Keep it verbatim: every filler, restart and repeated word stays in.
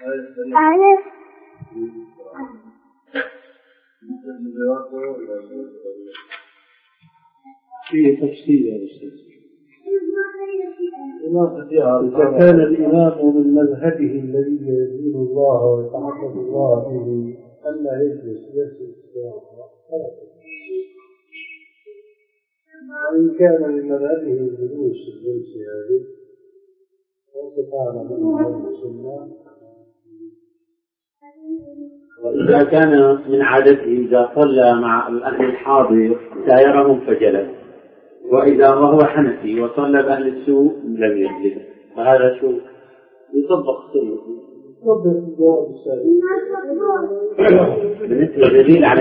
فيه تفصيل يا أستاذ. إذا كان الإمام من مذهبه الذي يدين الله ويتعبد الله به ألا يجلس يجلس وإن كان من مذهبه الجلوس الجلس هذه واستطعنا من هذه السنة. وإذا كان من عادته إذا صلى مع الأهل الحاضر سايرهم فجلس، وإذا وهو حنفي وصلى بأهل السوء لم يجلس، فهذا شو يطبق سنة. بالنسبة لدليل على